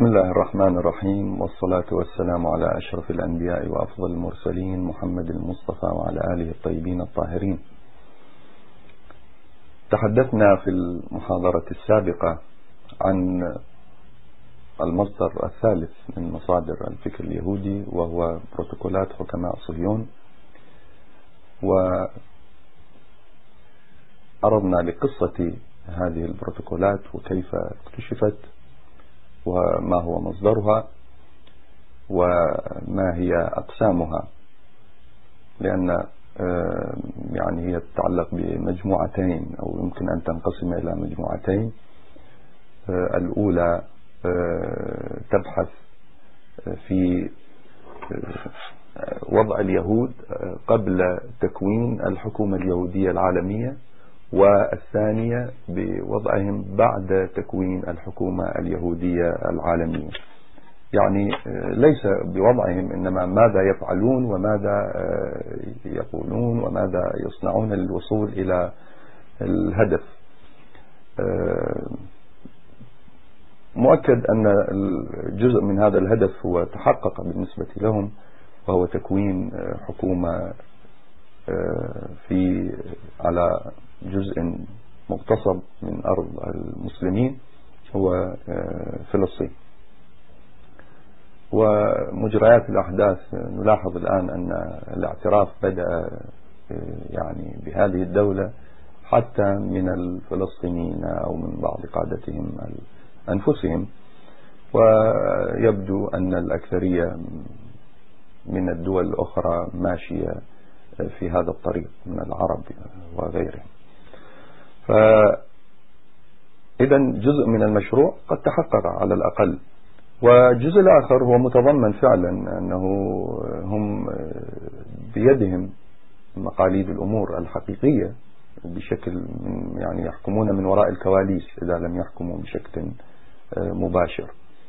بسم الله الرحمن الرحيم، والصلاة والسلام على أشرف الأنبياء وأفضل المرسلين محمد المصطفى وعلى آله الطيبين الطاهرين. تحدثنا في المحاضرة السابقة عن المصدر الثالث من مصادر الفكر اليهودي، وهو بروتوكولات حكماء صهيون، وأردنا لقصة هذه البروتوكولات وكيف اكتشفت وما هو مصدرها وما هي أقسامها، لأن يعني هي تتعلق بمجموعتين أو يمكن أن تنقسم إلى مجموعتين. الأولى تبحث في وضع اليهود قبل تكوين الحكومة اليهودية العالمية، والثانية بوضعهم بعد تكوين الحكومة اليهودية العالمية. يعني ليس بوضعهم، إنما ماذا يفعلون وماذا يقولون وماذا يصنعون للوصول إلى الهدف. مؤكد أن جزء من هذا الهدف هو تحقق بالنسبة لهم، وهو تكوين حكومة على جزء مغتصب من أرض المسلمين، هو فلسطين. ومجريات الأحداث نلاحظ الآن أن الاعتراف بدأ يعني بهذه الدولة حتى من الفلسطينيين أو من بعض قادتهم أنفسهم، ويبدو أن الأكثرية من الدول الأخرى ماشية في هذا الطريق من العرب وغيرهم. فإذا جزء من المشروع قد تحقق على الأقل، والجزء الآخر هو متضمن فعلا أنه هم بيدهم مقاليد الأمور الحقيقية بشكل يعني يحكمون من وراء الكواليس إذا لم يحكموا بشكل مباشر.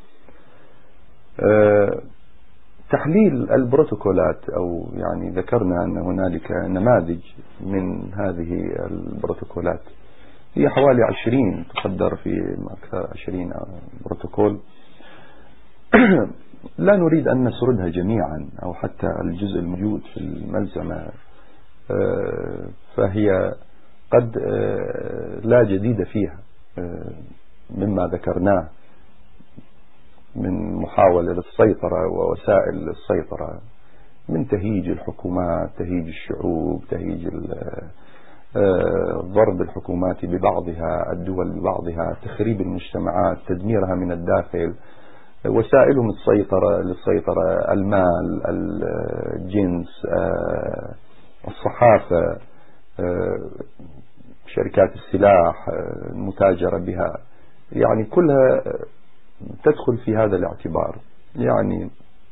تحليل البروتوكولات، أو يعني ذكرنا أن هنالك نماذج من هذه البروتوكولات، هي حوالي 20 تقدر في أكثر 20 بروتوكول. لا نريد أن نسردها جميعا أو حتى الجزء الموجود في الملزمة، فهي قد لا جديد فيها مما ذكرناه من محاولة للسيطرة ووسائل السيطرة، من تهيج الحكومات، تهيج الشعوب، تهيج ضرب الحكومات ببعضها، الدول ببعضها، تخريب المجتمعات، تدميرها من الداخل، وسائلهم للسيطرة، المال، الجنس، الصحافة، شركات السلاح، المتاجرة بها، يعني كلها تدخل في هذا الاعتبار. يعني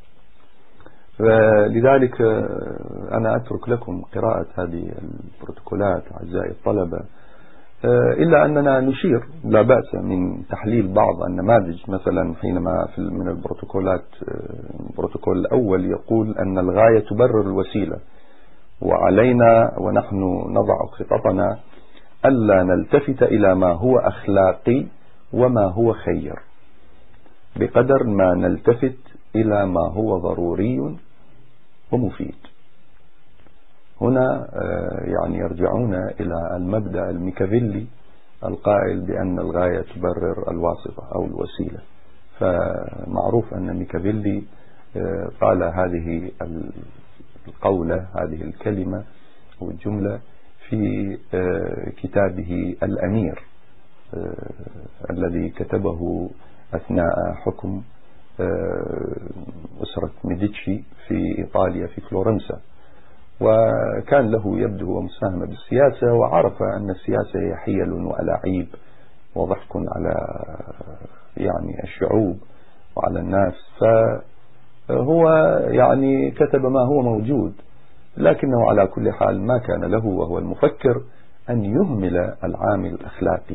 لذلك أنا أترك لكم قراءة هذه البروتوكولات أعزائي الطلبة، إلا أننا نشير لا بأس من تحليل بعض النماذج. مثلا حينما من البروتوكولات، البروتوكول الأول يقول أن الغاية تبرر الوسيلة، وعلينا ونحن نضع خططنا ألا نلتفت إلى ما هو أخلاقي وما هو خير بقدر ما نلتفت إلى ما هو ضروري ومفيد. هنا يعني يرجعون إلى المبدأ الميكافيلي القائل بأن الغاية تبرر الواسطة أو الوسيلة. فمعروف أن ميكافيلي قال هذه القولة، هذه الكلمة أو الجملة في كتابه الأمير الذي كتبه أثناء حكم أسرة ميديتشي في إيطاليا في فلورنسا. وكان له يبدو مساهمة بالسياسة، وعرف أن السياسة هي حيل وألاعيب وضحك على يعني الشعوب وعلى الناس. فهو يعني كتب ما هو موجود، لكنه على كل حال ما كان له وهو المفكر أن يهمل العامل الأخلاقي.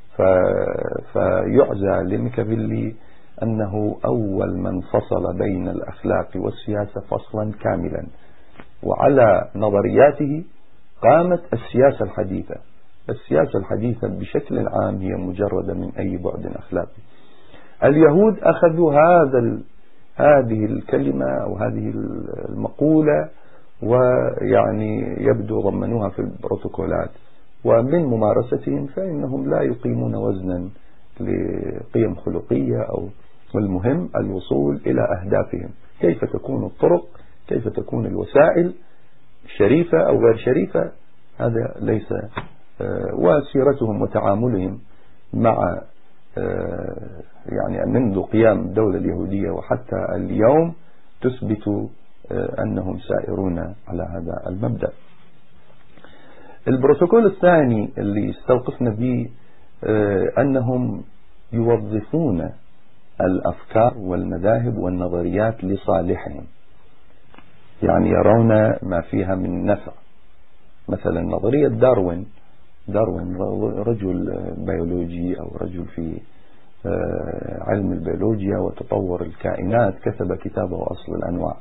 فيعزى لميكافيلي أنه أول من فصل بين الأخلاق والسياسة فصلا كاملا، وعلى نظرياته قامت السياسة الحديثة. السياسة الحديثة بشكل عام هي مجردة من أي بعد أخلاقي. اليهود أخذوا هذه الكلمة أو هذه المقولة، ويعني يبدو ضمنوها في البروتوكولات، ومن ممارستهم فإنهم لا يقيمون وزنا لقيم خلقية والمهم الوصول إلى أهدافهم، كيف تكون الطرق، كيف تكون الوسائل شريفة أو غير شريفة، هذا ليس. وسيرتهم وتعاملهم مع يعني منذ قيام الدولة اليهودية وحتى اليوم تثبت أنهم سائرون على هذا المبدأ. البروتوكول الثاني اللي استوقفنا به أنهم يوظفون الأفكار والمذاهب والنظريات لصالحهم، يعني يرون ما فيها من نفع. مثلا نظرية داروين رجل بيولوجي أو رجل في علم البيولوجيا وتطور الكائنات، كتب كتابه أصل الأنواع.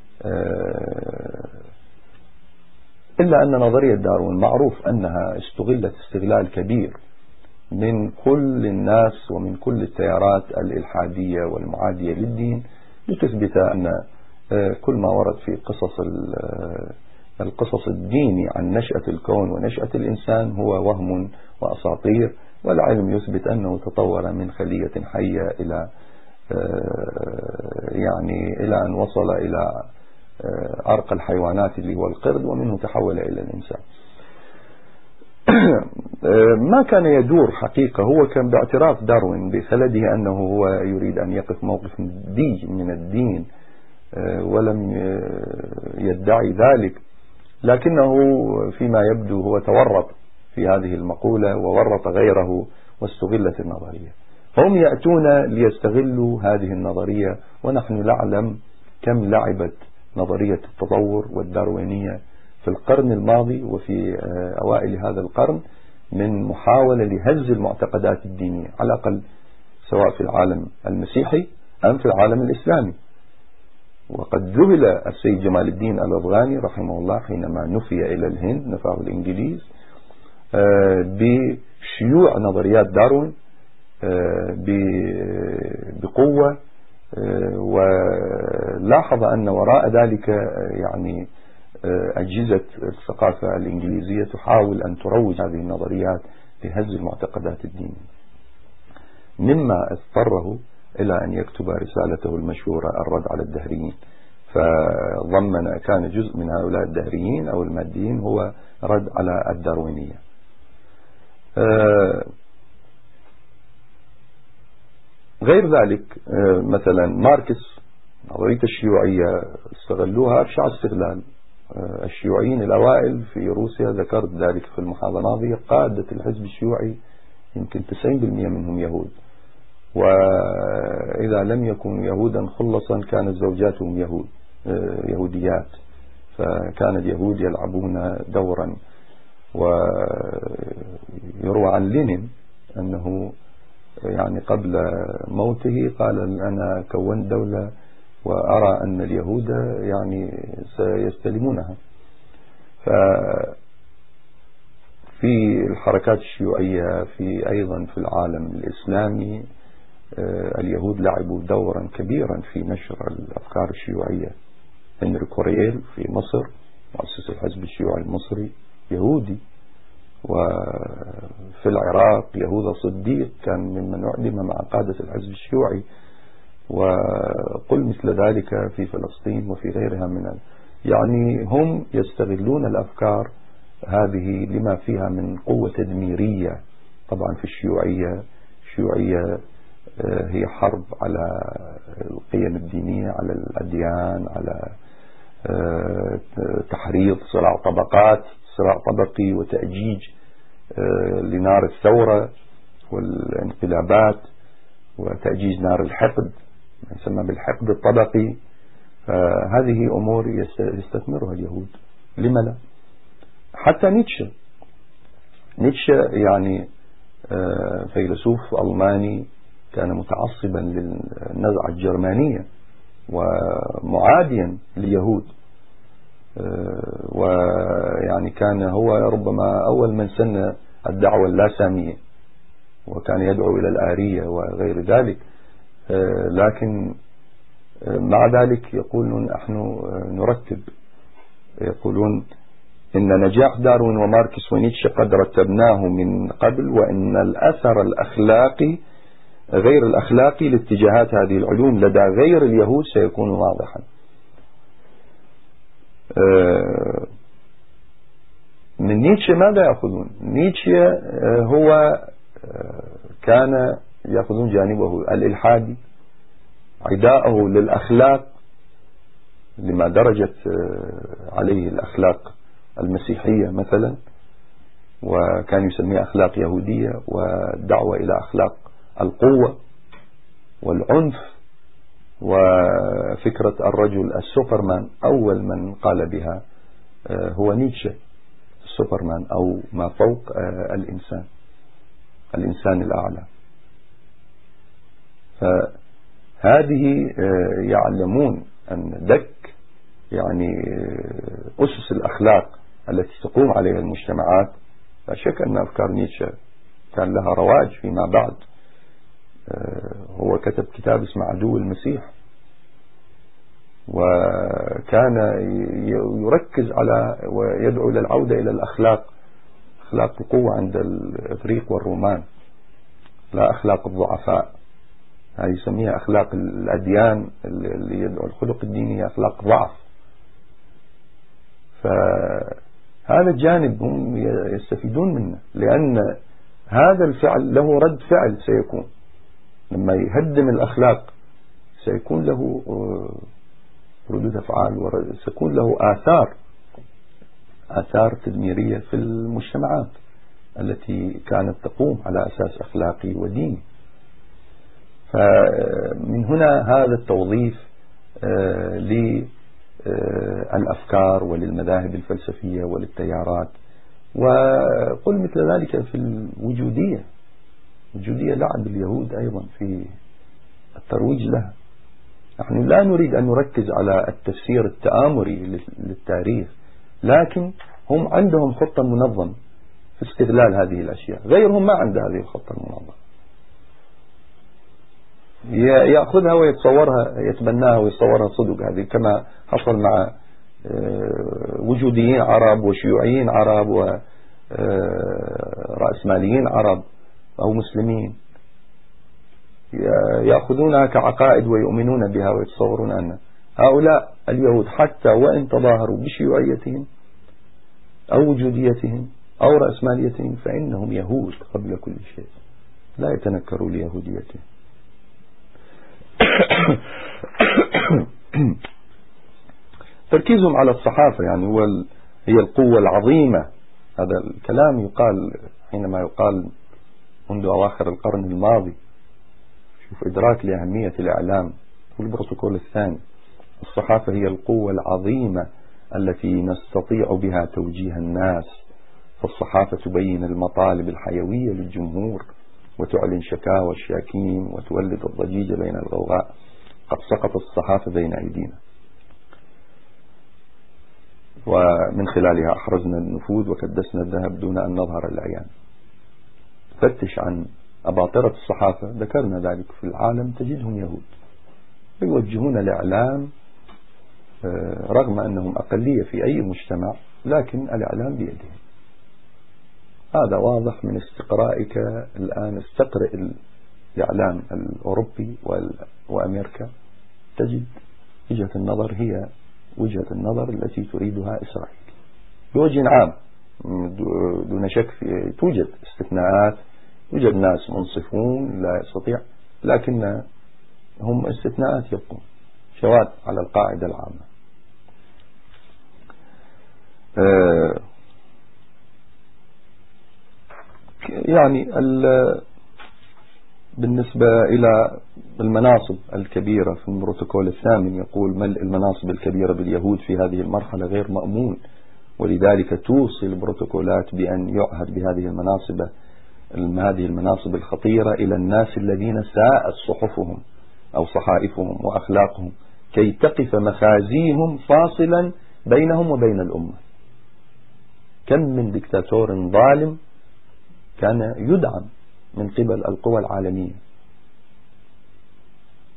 إلا أن نظرية داروين معروف أنها استغلت استغلال كبير من كل الناس ومن كل التيارات الإلحادية والمعادية للدين، لتثبت أن كل ما ورد في القصص الديني عن نشأة الكون ونشأة الإنسان هو وهم وأساطير، والعلم يثبت أنه تطور من خلية حية إلى أن وصل إلى أرقى الحيوانات اللي هو القرد، ومنه تحول إلى الإنسان. ما كان يدور حقيقة، هو كان باعتراف داروين بخلده أنه هو يريد أن يقف موقف من الدين، ولم يدعي ذلك، لكنه فيما يبدو هو تورط في هذه المقولة وورط غيره واستغلت النظرية. هم يأتون ليستغلوا هذه النظرية، ونحن نعلم كم لعبت نظرية التطور والداروينية في القرن الماضي وفي أوائل هذا القرن من محاولة لهز المعتقدات الدينية، على الأقل سواء في العالم المسيحي أم في العالم الإسلامي. وقد ذهل السيد جمال الدين الأفغاني رحمه الله حينما نفي إلى الهند، نفاه الإنجليز، بشيوع نظريات داروين بقوة، ولاحظ أن وراء ذلك يعني أجهزة الثقافة الإنجليزية تحاول أن تروج هذه النظريات لهز المعتقدات الدينية، مما اضطره إلى أن يكتب رسالته المشهورة الرد على الدهريين. فضمن كان جزء من هؤلاء الدهريين أو الماديين هو رد على الداروينية. غير ذلك مثلا ماركس، نظرية الشيوعية استغلوها أبشع استغلال. الشيوعيين الأوائل في روسيا، ذكرت ذلك في المحاضرة الماضية، قادة الحزب الشيوعي يمكن 90% منهم يهود، وإذا لم يكونوا يهودا خلصا كانت زوجاتهم يهوديات، فكان اليهود يلعبون دورا. ويروى عن لينين أنه يعني قبل موته قال: أنا كونت دولة وأرى أن اليهود يعني سيستلمونها. ففي الحركات الشيوعية أيضا في العالم الإسلامي اليهود لعبوا دورا كبيرا في نشر الأفكار الشيوعية. هنري كورييل في مصر مؤسس الحزب الشيوعي المصري يهودي، وفي العراق يهوذا صديق كان ممن أعدم مع قادة الحزب الشيوعي، وقل مثل ذلك في فلسطين وفي غيرها يعني هم يستغلون الأفكار هذه لما فيها من قوة تدميرية. طبعا في الشيوعية هي حرب على القيم الدينية، على الأديان، على تحريض صراع طبقات، صراع طبقي وتأجيج لنار الثورة والانقلابات، وتأجيج نار الحقد ما يسمى بالحقد الطبقي. فهذه أمور يستثمرها اليهود، لما لا؟ حتى نيتشه يعني فيلسوف ألماني كان متعصبا للنزعة الجرمانية ومعاديا لليهود، ويعني كان هو ربما أول من سن الدعوة اللاسامية، وكان يدعو إلى الآرية وغير ذلك. لكن مع ذلك يقولون نحن نرتب، يقولون إن نجاح داروين وماركس ونيتشه قد رتبناه من قبل، وإن الأثر الأخلاقي غير الأخلاقي لاتجاهات هذه العلوم لدى غير اليهود سيكون واضحا. من نيتشه ماذا يأخذون؟ نيتشه هو كان يأخذون جانبه الإلحادي، عداءه للأخلاق لما درجت عليه الأخلاق المسيحية مثلا، وكان يسميها أخلاق يهودية، والدعوة إلى أخلاق القوة والعنف، وفكرة الرجل السوبرمان. أول من قال بها هو نيتشه، السوبرمان أو ما فوق الإنسان الأعلى. فهذه يعلمون أن دك يعني أسس الأخلاق التي تقوم عليها المجتمعات. لا شك أن أفكار نيتشه كان لها رواج فيما بعد. هو كتب كتاب اسمه عدو المسيح، وكان يركز على ويدعو إلى العودة إلى الأخلاق، أخلاق القوة عند الإغريق والرومان، لا أخلاق الضعفاء. هذه يسميها أخلاق الأديان اللي يدعو الخلق الديني أخلاق ضعف. فهذا الجانب هم يستفيدون منه، لأن هذا الفعل له رد فعل سيكون لما يهدم الأخلاق، سيكون له ردود أفعال وسيكون له آثار تدميرية في المجتمعات التي كانت تقوم على أساس أخلاقي وديني. فمن هنا هذا التوظيف للأفكار وللمذاهب الفلسفية وللتيارات. وقل مثل ذلك في الوجودية لعب اليهود أيضا في الترويج لها. نحن لا نريد أن نركز على التفسير التآمري للتاريخ، لكن هم عندهم خطة منظمة في استغلال هذه الأشياء، غيرهم ما عنده هذه الخطة المنظمة، يأخذها ويتصورها، يتبناها ويصورها صدق. هذه كما حصل مع وجوديين عرب وشيوعيين عرب ورأسماليين عرب أو مسلمين، يأخذونها كعقائد ويؤمنون بها ويتصورون أن هؤلاء اليهود حتى وإن تظاهروا بشيوعيتهم أو وجوديتهم أو رأسماليتهم فإنهم يهود قبل كل شيء، لا يتنكروا ليهوديتهم. تركيزهم على الصحافة يعني هي القوة العظيمة. هذا الكلام يقال حينما يقال منذ أواخر القرن الماضي. شوف إدراك لأهمية الإعلام والبروتوكول الثاني. الصحافة هي القوة العظيمة التي نستطيع بها توجيه الناس، فالصحافة تبين المطالب الحيوية للجمهور وتعلن شكاوى الشاكين وتولد الضجيج بين الغوغاء. قد سقطت الصحافة بين أيدينا، ومن خلالها أحرزنا النفوذ وكدسنا الذهب دون أن نظهر العيان. فتش عن أباطرة الصحافة، ذكرنا ذلك في العالم، تجدهم يهود يوجهون الإعلام رغم أنهم أقلية في أي مجتمع، لكن الإعلام بيدهم. هذا واضح من استقرائك الآن. استقرئ الإعلام الأوروبي وأمريكا، تجد وجهة النظر هي وجهة النظر التي تريدها إسرائيل بوجه عام دون شك. توجد استثناءات، يوجد ناس منصفون لا يستطيع، لكن هم استثناءات يبقون شواذ على القاعدة العامة. يعني بالنسبة إلى المناصب الكبيرة في البروتوكول الثامن، يقول ملء المناصب الكبيرة باليهود في هذه المرحلة غير مأمون، ولذلك توصي البروتوكولات بأن يعهد بهذه المناصب الخطيرة إلى الناس الذين ساءت صحفهم أو صحائفهم وأخلاقهم، كي تقف مخازيهم فاصلا بينهم وبين الأمة. كم من دكتاتور ظالم كان يدعم من قبل القوى العالمية،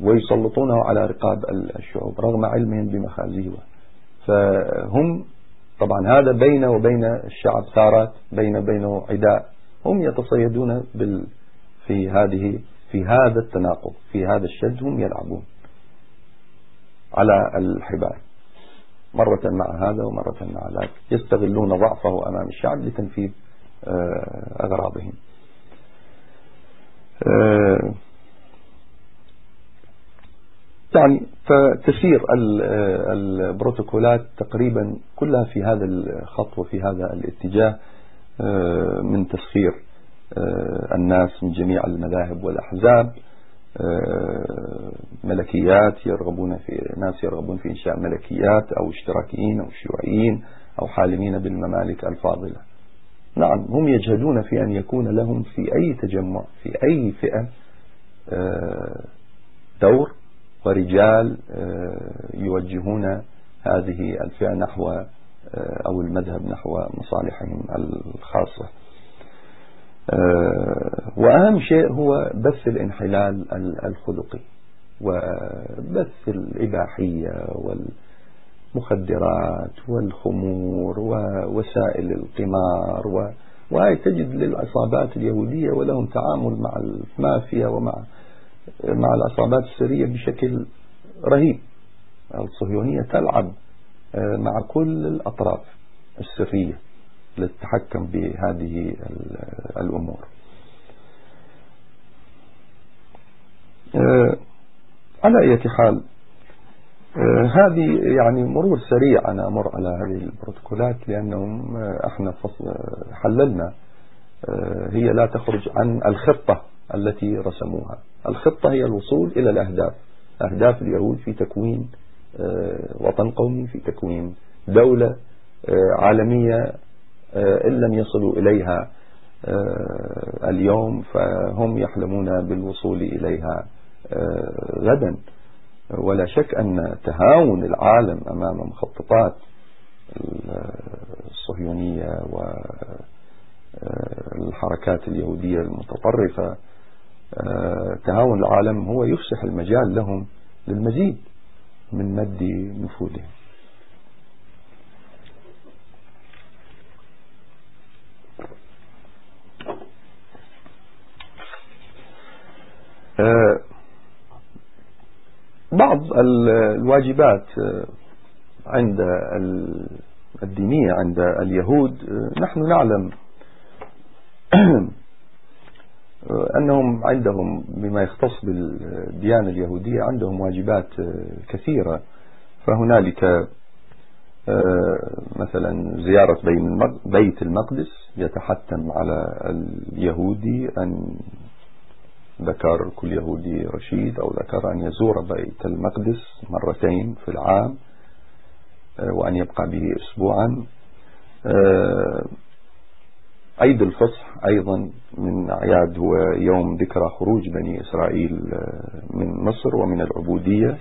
ويسلطونه على رقاب الشعوب رغم علمهم بمخازيه. فهم طبعا هذا بينه وبين الشعب ثارات، بينه عداء، هم يتصيدون في هذا التناقض، في هذا الشد هم يلعبون على الحبال، مرة مع هذا ومرة مع ذاك، يستغلون ضعفه أمام الشعب لتنفيذ أغراضهم. يعني فتسير البروتوكولات تقريبا كلها في هذا الخط وفي هذا الاتجاه من تسخير الناس من جميع المذاهب والأحزاب، ملكيات ناس يرغبون في إنشاء ملكيات أو اشتراكيين أو شيوعيين أو حالمين بالممالك الفاضلة. نعم، هم يجهدون في أن يكون لهم في أي تجمع في أي فئة دور ورجال يوجهون هذه الفئة نحو أو المذهب نحو مصالحهم الخاصة. وأهم شيء هو بث الانحلال الخلقي وبث الإباحية والمخدرات والخمور ووسائل القمار، وهي تجد للعصابات اليهودية ولهم تعامل مع المافيا ومع العصابات السرية بشكل رهيب. الصهيونية تلعب مع كل الأطراف السرية للتحكم بهذه الأمور. على أي حال، هذه يعني مرور سريع، أنا أمر على هذه البروتوكولات لأنهم احنا حللنا هي لا تخرج عن الخطة التي رسموها. الخطة هي الوصول إلى الأهداف، أهداف اليهود في تكوين وطن قومي، في تكوين دولة عالمية إن لم يصلوا إليها اليوم فهم يحلمون بالوصول إليها غدا. ولا شك أن تهاون العالم أمام مخططات الصهيونية والحركات اليهودية المتطرفة، تهاون العالم هو يفسح المجال لهم للمزيد من مد نفوذهم. بعض الواجبات عند الدينية عند اليهود، نحن نعلم أنهم عندهم بما يختص بالديانة اليهودية عندهم واجبات كثيرة. فهنالك مثلا زيارة بيت المقدس، يتحتم على اليهودي أن ذكر كل يهودي رشيد أو ذكر أن يزور بيت المقدس مرتين في العام وأن يبقى به أسبوعا. عيد الفصح أيضا من أعياد هو يوم ذكرى خروج بني إسرائيل من مصر ومن العبودية،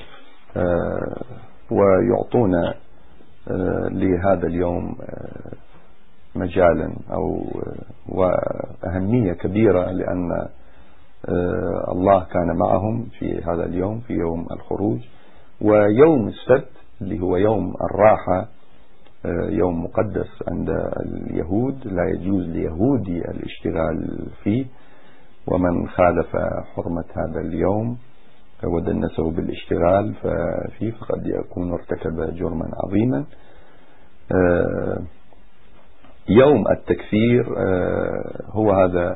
ويعطون لهذا اليوم مجالا أو وأهمية كبيرة، لأن الله كان معهم في هذا اليوم، في يوم الخروج. ويوم السبت اللي هو يوم الراحة، يوم مقدس عند اليهود، لا يجوز ليهودي الاشتغال فيه، ومن خالف حرمة هذا اليوم ودنسه بالاشتغال فيه فقد يكون ارتكب جرما عظيما. يوم التكفير هو هذا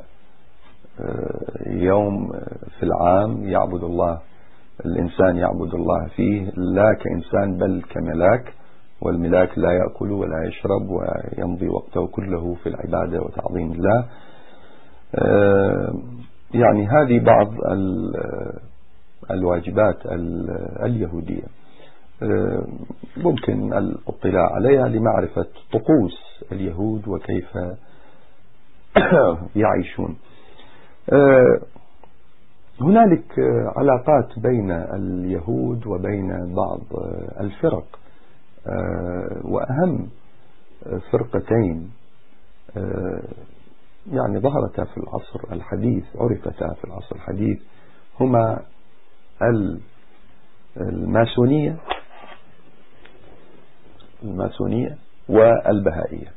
يوم في العام يعبد الله الإنسان يعبد الله فيه لا كإنسان بل كملاك، والملاك لا يأكل ولا يشرب ويمضي وقته كله في العبادة وتعظيم الله. يعني هذه بعض الواجبات اليهودية ممكن الاطلاع عليها لمعرفة طقوس اليهود وكيف يعيشون. هنالك علاقات بين اليهود وبين بعض الفرق، وأهم فرقتين يعني ظهرتا في العصر الحديث، عرفتا في العصر الحديث، هما الماسونية والبهائية.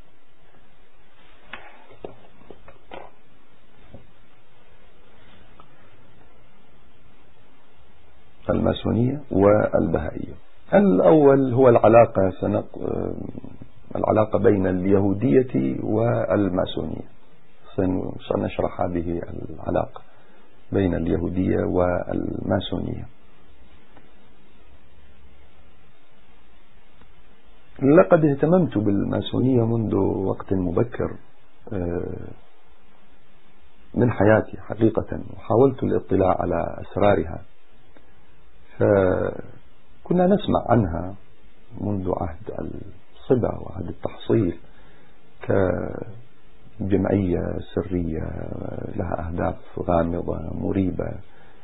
الماسونية والبهائية. الأول هو العلاقة بين اليهودية والماسونية. سنشرح هذه العلاقة بين اليهودية والماسونية. لقد اهتممت بالماسونية منذ وقت مبكر من حياتي حقيقة، وحاولت الاطلاع على أسرارها. فكنا نسمع عنها منذ عهد الصبا وعهد التحصيل كجمعية سرية لها أهداف غامضة مريبة،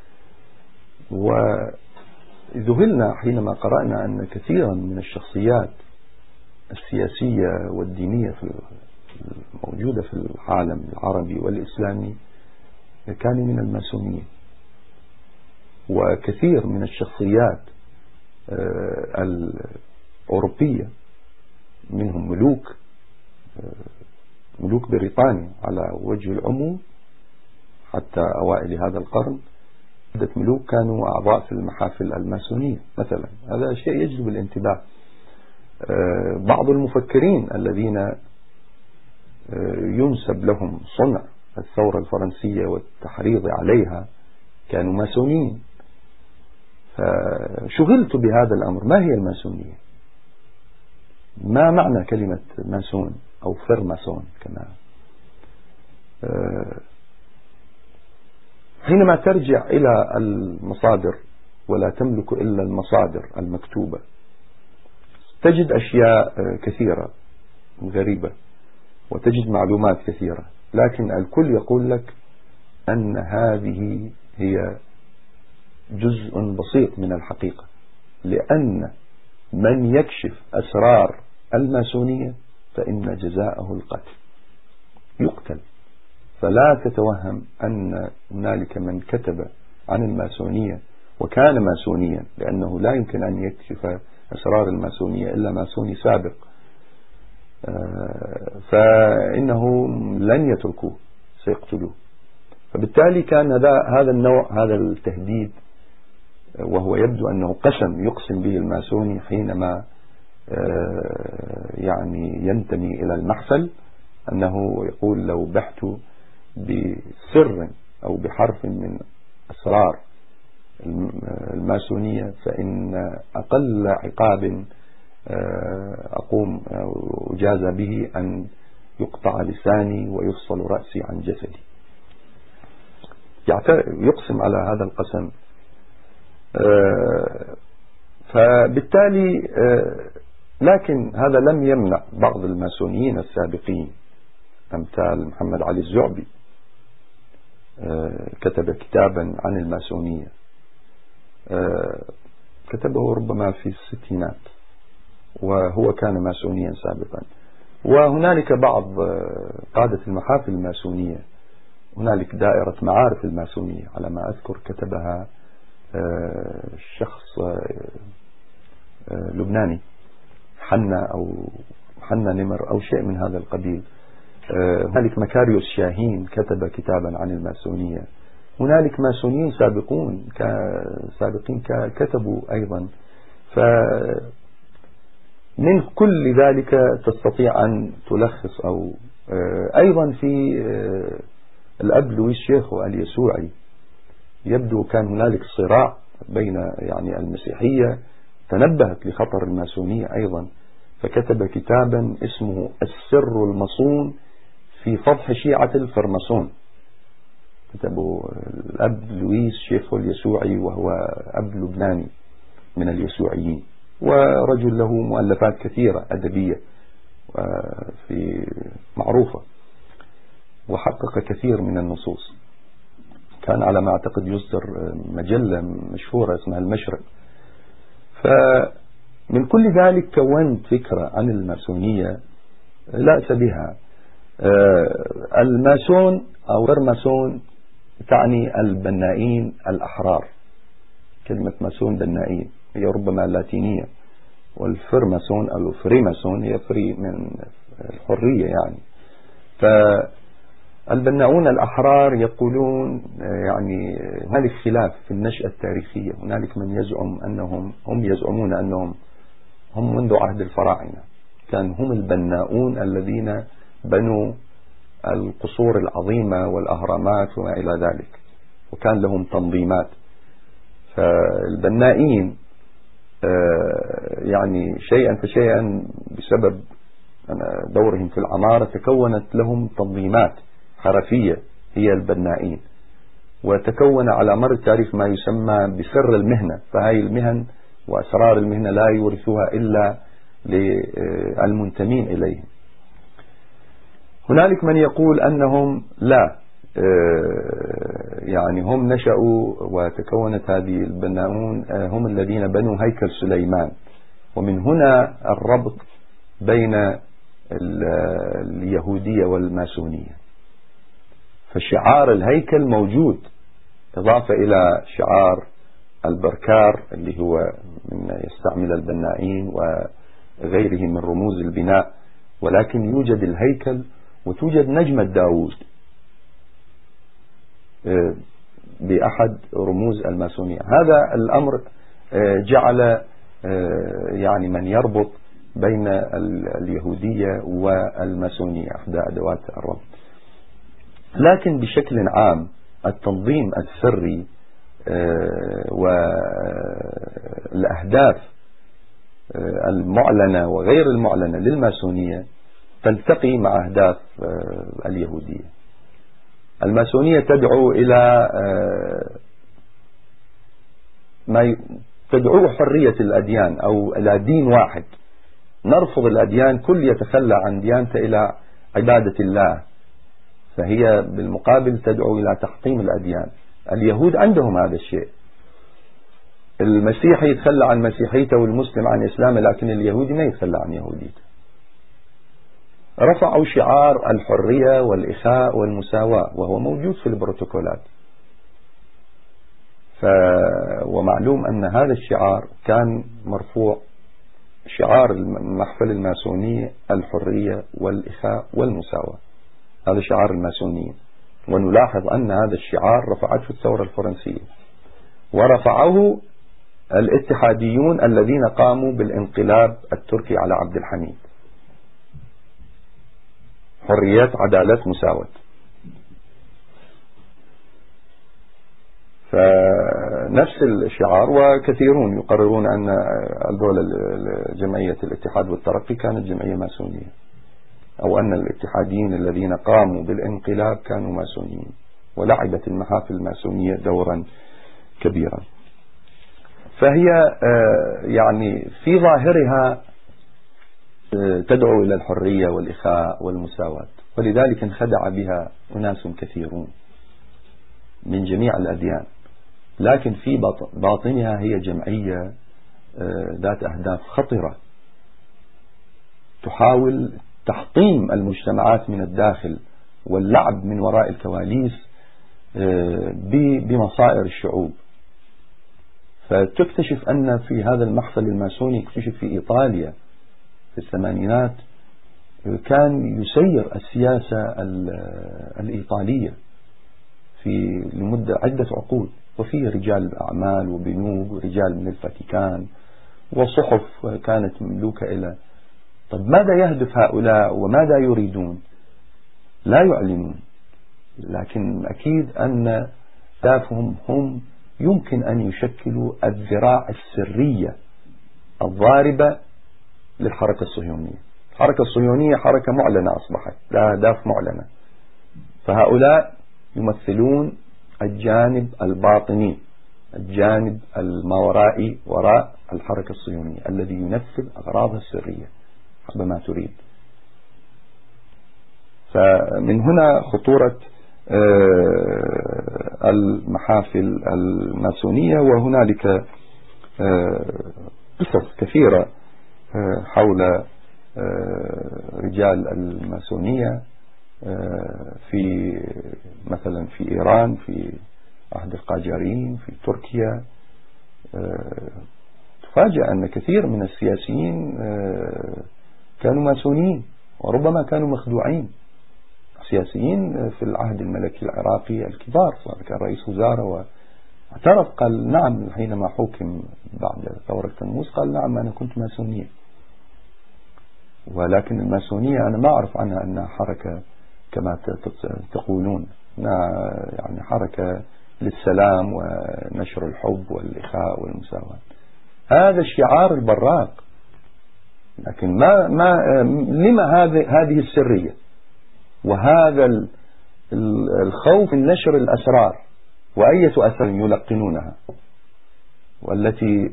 وذهلنا حينما قرأنا أن كثيرا من الشخصيات السياسية والدينية الموجودة في العالم العربي والإسلامي كانوا من الماسونية، وكثير من الشخصيات الأوروبية منهم ملوك بريطانيا على وجه العموم حتى أوائل هذا القرن، عدة ملوك كانوا أعضاء في المحافل الماسونية مثلا. هذا شيء يجلب الانتباه. بعض المفكرين الذين ينسب لهم صنع الثورة الفرنسية والتحريض عليها كانوا ماسونيين. فشغلت بهذا الأمر. ما هي الماسونية؟ ما معنى كلمة ماسون أو فرماسون كما حينما ترجع إلى المصادر، ولا تملك إلا المصادر المكتوبة، تجد أشياء كثيرة غريبة وتجد معلومات كثيرة، لكن الكل يقول لك أن هذه هي جزء بسيط من الحقيقة، لأن من يكشف أسرار الماسونية فإن جزاءه القتل، يقتل. فلا تتوهم أن هنالك من كتب عن الماسونية وكان ماسونيا، لأنه لا يمكن أن يكشف أسرار الماسونية إلا ماسوني سابق، فإنه لن يتركوه، سيقتلوه. فبالتالي كان هذا النوع، هذا التهديد، وهو يبدو أنه قسم يقسم به الماسوني حينما يعني ينتمي إلى المحفل، أنه يقول لو بحت بسر أو بحرف من أسرار الماسونية فإن أقل عقاب أقوم أجاز به أن يقطع لساني ويفصل رأسي عن جسدي. يقسم على هذا القسم. فبالتالي لكن هذا لم يمنع بعض الماسونيين السابقين أمثال محمد علي الزعبي، كتب كتابا عن الماسونية، كتبه ربما في الستينات، وهو كان ماسونيا سابقا. وهنالك بعض قادة المحافل الماسونية، هنالك دائرة معارف الماسونية على ما أذكر كتبها شخص لبناني، حنا نمر أو شيء من هذا القبيل. هنالك مكاريوس شاهين كتب كتابا عن الماسونية. هنالك ماسونيين سابقين كتبوا أيضا. فمن كل ذلك تستطيع أن تلخص، أو أيضا في الأب لويس شيخو اليسوعي يبدو كان هنالك صراع بين يعني المسيحية، تنبهت لخطر الماسونية أيضا، فكتب كتابا اسمه السر المصون في فضح شيعة الفرماسون. كتبه الأب لويس شيخو اليسوعي، وهو أب لبناني من اليسوعيين، ورجل له مؤلفات كثيرة أدبية في معروفة، وحقق كثير من النصوص. كان على ما أعتقد يصدر مجلة مشهورة اسمها المشرق. فمن كل ذلك كونت فكرة عن الماسونية لا أس بها. الماسون أو غير ماسون تعني البنائين الأحرار، كلمة ماسون بنائين هي ربما لاتينية، والفرماسون أو فريماسون هي فري من الحرية يعني. فالبناؤون الأحرار يقولون يعني هنالك خلاف في النشأة التاريخية. هنالك من يزعم أنهم يزعمون أنهم هم منذ عهد الفراعنة كان هم البناؤون الذين بنوا القصور العظيمة والأهرامات وما إلى ذلك، وكان لهم تنظيمات. فالبنائين يعني شيئا فشيئا بسبب دورهم في العمارة تكونت لهم تنظيمات حرفية هي البنائين، وتكون على مر التاريخ ما يسمى بسر المهنة. فهذه المهن وأسرار المهنة لا يورثوها إلا للمنتمين إليهم. هنالك من يقول أنهم لا، يعني هم نشأوا وتكونت هذه البناؤون هم الذين بنوا هيكل سليمان، ومن هنا الربط بين اليهودية والماسونية. فشعار الهيكل موجود، إضافة إلى شعار البركار اللي هو من يستعمل البنائين وغيره من رموز البناء، ولكن يوجد الهيكل وتوجد نجمة داوود بأحد رموز الماسونية. هذا الأمر جعل يعني من يربط بين اليهودية والماسونية أحدى أدوات الربط. لكن بشكل عام التنظيم السري والأهداف المعلنة وغير المعلنة للماسونية تلتقي مع أهداف اليهودية. الماسونية تدعو إلى ما تدعو حرية الأديان أو إلى دين واحد. نرفض الأديان، كل يتخلى عن ديانته إلى عبادة الله، فهي بالمقابل تدعو إلى تحطيم الأديان. اليهود عندهم هذا الشيء، المسيحي يتخلى عن مسيحيته والمسلم عن إسلامه، لكن اليهودي ما يتخلى عن يهوديته. رفعوا شعار الحرية والإخاء والمساواة وهو موجود في البروتوكولات. ومعلوم أن هذا الشعار كان مرفوع، شعار المحفل الماسوني الحرية والإخاء والمساواة، هذا شعار الماسونية. ونلاحظ أن هذا الشعار رفعته الثورة الفرنسية، ورفعه الاتحاديون الذين قاموا بالانقلاب التركي على عبد الحميد. حرية، عدالة، مساواة. فنفس الشعار، وكثيرون يقررون أن الدولة جمعية الاتحاد والترقي كانت جمعية ماسونية، أو أن الاتحاديين الذين قاموا بالانقلاب كانوا ماسونيين، ولعبت المحافل الماسونية دورا كبيرا. فهي يعني في ظاهرها تدعو إلى الحرية والإخاء والمساواة، ولذلك انخدع بها أناس كثيرون من جميع الأديان. لكن في باطنها هي جمعية ذات أهداف خطرة تحاول تحطيم المجتمعات من الداخل واللعب من وراء الكواليس بمصائر الشعوب. فتكتشف أن في هذا المحفل الماسوني اكتشف في إيطاليا في الثمانينات كان يسير السياسة الإيطالية لمدة عدة عقود، وفيه رجال أعمال وبنوك ورجال من الفاتيكان وصحف كانت مملوكة إلى. طب ماذا يهدف هؤلاء وماذا يريدون؟ لا يعلنون، لكن أكيد أن أهدافهم هم يمكن أن يشكلوا الذراع السرية الضاربة للحركة الصهيونية. الحركة الصهيونية حركة معلنة أصبحت، لها أهداف معلنة، فهؤلاء يمثلون الجانب الباطني، الجانب الماورائي وراء الحركة الصهيونية الذي ينفذ أغراضها السرية حسب ما تريد. فمن هنا خطورة المحافل الماسونية. وهنالك قصص كثيرة حول رجال الماسونية في مثلا في إيران في عهد القاجاريين، في تركيا، تفاجأ أن كثير من السياسيين كانوا ماسونيين، وربما كانوا مخدوعين. سياسيين في العهد الملكي العراقي الكبار، كان رئيس وزراء واعترف، قال نعم حينما حكم بعد ثورة تموز قال نعم أنا كنت ماسونيا، ولكن الماسونية أنا ما أعرف عنها أنها حركة كما تقولون، يعني حركة للسلام ونشر الحب والإخاء والمساواة. هذا الشعار البراق، لكن لما هذه السرية وهذا الخوف من نشر الأسرار، وأية أسرار يلقنونها، والتي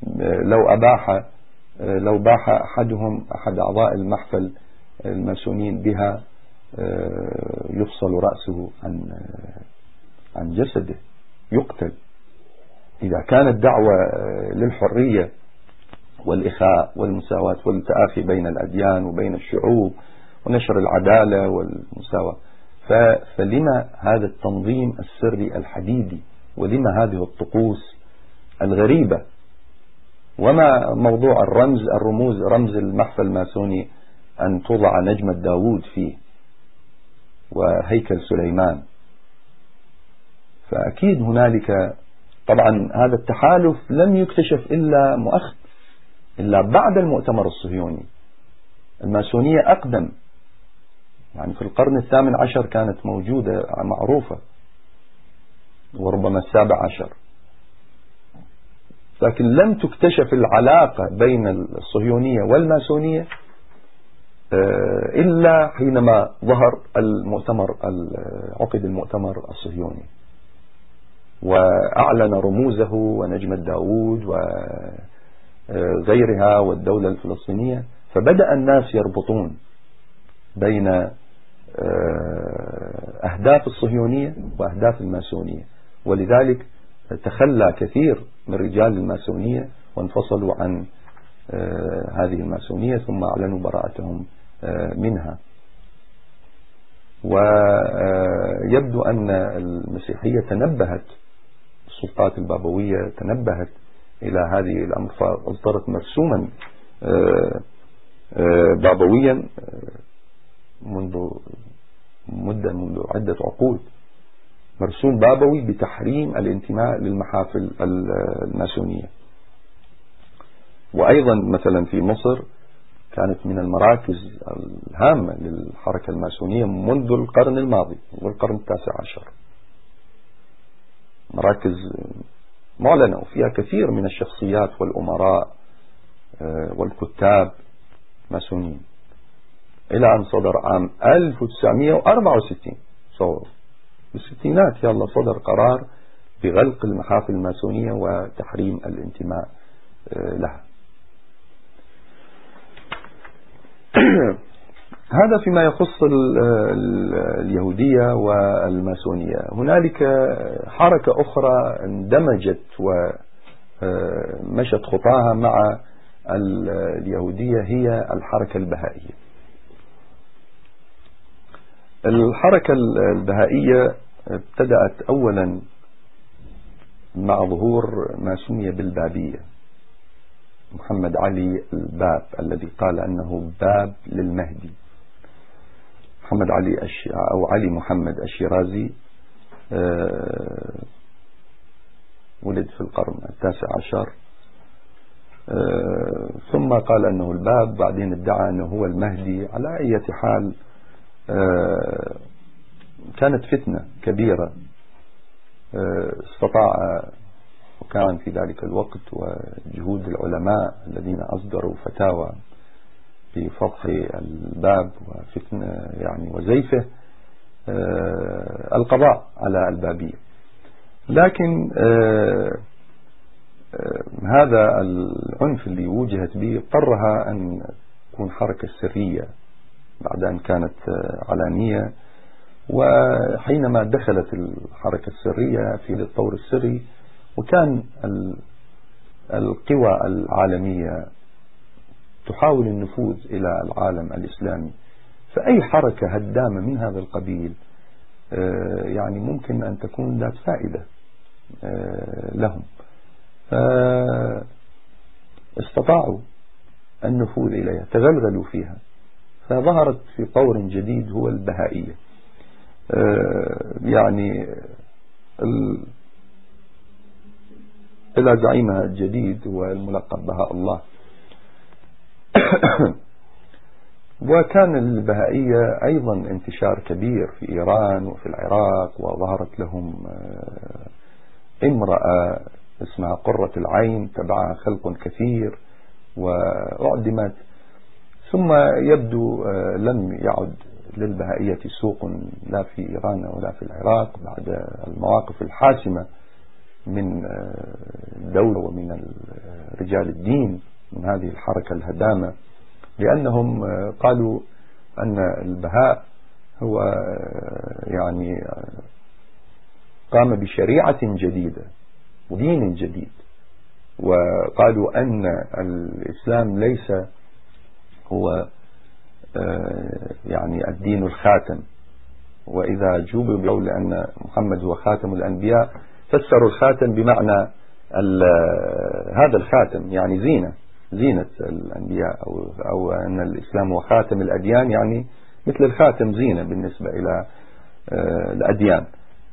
لو باح أحد أعضاء المحفل الماسونين بها يفصل رأسه عن جسده، يقتل. إذا كانت دعوة للحرية والإخاء والمساواة والتآخي بين الأديان وبين الشعوب ونشر العدالة والمساواة، فلما هذا التنظيم السري الحديدي؟ ولما هذه الطقوس الغريبة؟ وما موضوع رمز المحفل الماسوني أن توضع نجمة داوود فيه وهيكل سليمان؟ فأكيد هنالك، طبعا هذا التحالف لم يكتشف إلا بعد المؤتمر الصهيوني. الماسونية أقدم، يعني في القرن ال18 كانت موجودة معروفة، وربما ال17، لكن لم تكتشف العلاقة بين الصهيونية والماسونية إلا حينما عقد المؤتمر الصهيوني وأعلن رموزه ونجمة داوود وغيرها والدولة الفلسطينية، فبدأ الناس يربطون بين أهداف الصهيونية وأهداف الماسونية، ولذلك تخلى كثير من رجال الماسونية وانفصلوا عن هذه الماسونية ثم أعلنوا براءتهم منها. ويبدو أن المسيحية تنبهت، السلطات البابوية تنبهت إلى هذه الأمر، فأصدرت مرسوما بابويا منذ عدة عقود، مرسوم بابوي بتحريم الانتماء للمحافل الماسونية. وأيضا مثلا في مصر كانت من المراكز الهامة للحركة الماسونية منذ القرن الماضي والقرن ال19، مراكز معلنة وفيها كثير من الشخصيات والأمراء والكتاب ماسونيين، إلى أن صدر عام 1964 بالستينات صدر قرار بغلق المحافل الماسونية وتحريم الانتماء لها. هذا فيما يخص اليهودية والماسونية. هنالك حركة أخرى اندمجت ومشت خطاها مع اليهودية، هي الحركة البهائية. الحركة البهائية ابتدأت أولا مع ظهور ما سمي بالبابية، محمد علي الباب الذي قال أنه باب للمهدي. محمد علي أو علي محمد الشيرازي ولد في القرن ال19، ثم قال أنه الباب، بعدين ادعى أنه هو المهدي. على أي حال كانت فتنة كبيرة، استطاع وكان في ذلك الوقت وجهود العلماء الذين أصدروا فتاوى بفضح الباب وفتنة وزيفه القضاء على البابية. لكن هذا العنف اللي وجهت به اضطرها أن تكون حركة سرية بعد أن كانت علانية. وحينما دخلت الحركة السرية في الطور السري، وكان القوى العالمية تحاول النفوذ إلى العالم الإسلامي، فأي حركة هدامة من هذا القبيل ممكن أن تكون ذات فائدة لهم. استطاعوا النفوذ إليها، تغلغلوا فيها، فظهرت في طور جديد هو البهائية. يعني إلى زعيمها الجديد هو الملقب بهاء الله. وكان البهائية أيضا انتشار كبير في إيران وفي العراق، وظهرت لهم امرأة اسمها قرة العين تبعها خلق كثير وأعدمت. ثم يبدو لم يعد للبهائية سوق لا في إيران ولا في العراق بعد المواقف الحاسمة من الدولة ومن رجال الدين من هذه الحركة الهدامة، لأنهم قالوا أن البهاء هو يعني قام بشريعة جديدة ودين جديد، وقالوا أن الإسلام ليس هو يعني الدين الخاتم. وإذا جوبوا بقول أن محمد هو خاتم الأنبياء فسروا الخاتم بمعنى هذا الخاتم يعني زينة الأنبياء، أو أن الإسلام هو خاتم الأديان، يعني مثل الخاتم زينة بالنسبة إلى الأديان.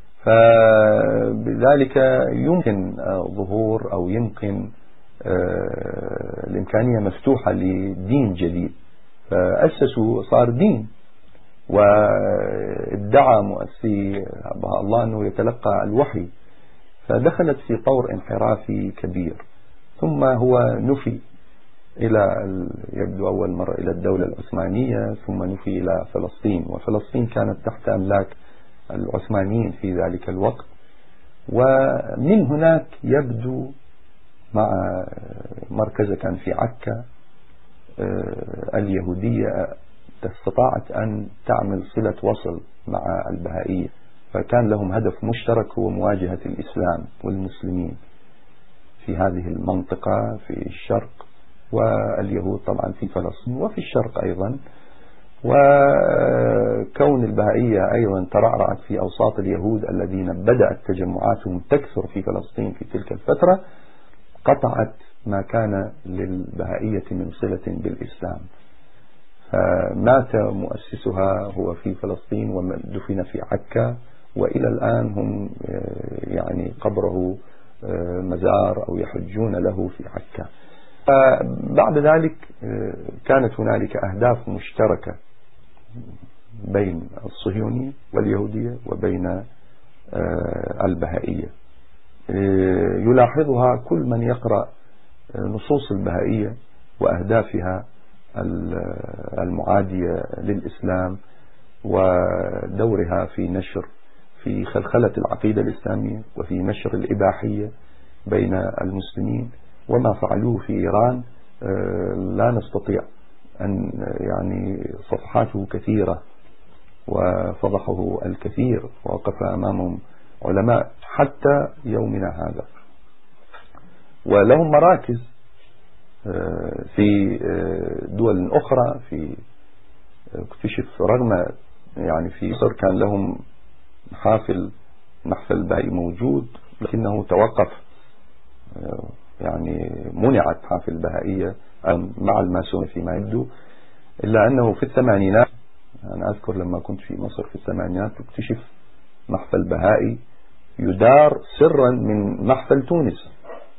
فبذلك يمكن ظهور أو يمكن الإمكانية مفتوحة لدين جديد، فأسسوا صار دين. وادعى مؤسسي بهاء الله أنه يتلقى الوحي، فدخلت في طور انحرافي كبير. ثم هو نفي إلى يبدو أول مرة إلى الدولة العثمانية، ثم نفي إلى فلسطين، وفلسطين كانت تحت أملاك العثمانيين في ذلك الوقت. ومن هناك يبدو مع مركزه كان في عكا اليهودية استطاعت أن تعمل صلة وصل مع البهائية، فكان لهم هدف مشترك هو مواجهة الإسلام والمسلمين في هذه المنطقة في الشرق، واليهود طبعا في فلسطين وفي الشرق أيضا. وكون البهائية أيضا ترعرعت في أوساط اليهود الذين بدأت تجمعاتهم تكثر في فلسطين في تلك الفترة، قطعت ما كان للبهائية من صلة بالإسلام. فمات مؤسسها هو في فلسطين ودفن في عكا، وإلى الآن هم يعني قبره مزار أو يحجون له في عكا. بعد ذلك كانت هنالك أهداف مشتركة بين الصهيونية واليهودية وبين البهائية، يلاحظها كل من يقرأ نصوص البهائية وأهدافها المعادية للإسلام ودورها في خلخلة العقيدة الإسلامية وفي نشر الإباحية بين المسلمين. وما فعلوه في إيران لا نستطيع أن يعني صفحاته كثيرة وفضحه الكثير، ووقف أمامهم علماء حتى يومنا هذا، ولهم مراكز في دول أخرى. في اكتشف رغم يعني في مصر كان لهم محفل بهائي موجود، لكنه توقف، يعني منعت حافل البهائية مع الماسون فيما يبدو. إلا أنه في الثمانينات، أنا أذكر لما كنت في مصر في الثمانينات اكتشف محفل بهائي يدار سرا من محفل تونس،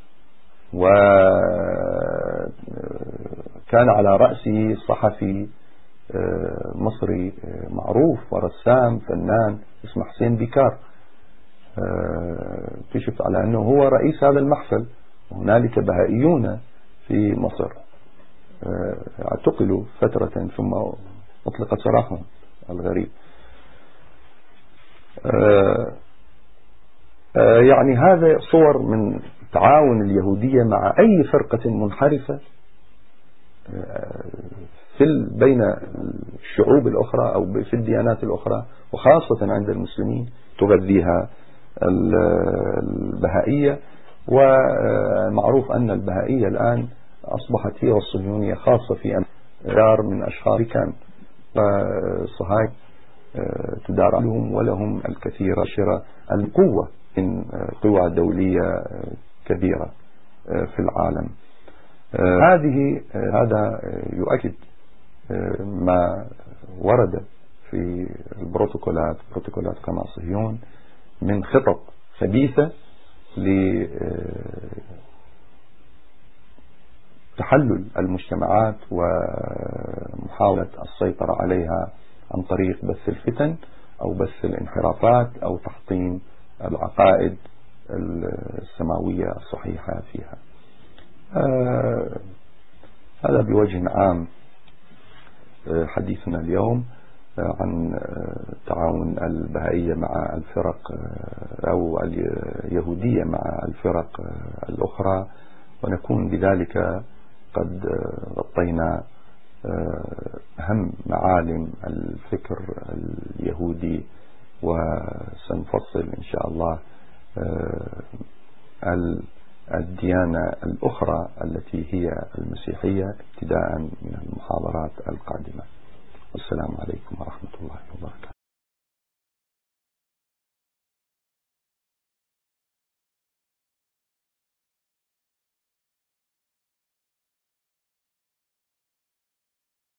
وكان على رأسه صحفي مصري معروف ورسام فنان اسمه حسين بكار. اكتشف على أنه هو رئيس هذا المحفل. هنالك بهائيون في مصر اعتقلوا فترة ثم أطلق سراحهم الغريب. يعني هذا صور من تعاون اليهودية مع أي فرقة منحرفة بين الشعوب الأخرى أو في الديانات الأخرى، وخاصة عند المسلمين تغذيها البهائية. ومعروف أن البهائية الآن أصبحت هي والصهيونية خاصة في دار من أشخاص كان الصهاينة تدار لهم، ولهم الكثير شراء القوة من قوى دولية كبيرة. في العالم. هذا يؤكد ما ورد في بروتوكولات قناة صهيون من خطط خبيثة لتحلل المجتمعات ومحاولة السيطرة عليها عن طريق بث الفتن أو بث الانحرافات أو تحطيم العقائد السماوية الصحيحة فيها. هذا بوجه عام حديثنا اليوم عن تعاون البهائية مع الفرق أو اليهودية مع الفرق الأخرى، ونكون بذلك قد غطينا أهم معالم الفكر اليهودي، وسنفصل إن شاء الله الديانة الأخرى التي هي المسيحية ابتداء من المحاضرات القادمة. والسلام عليكم ورحمة الله وبركاته.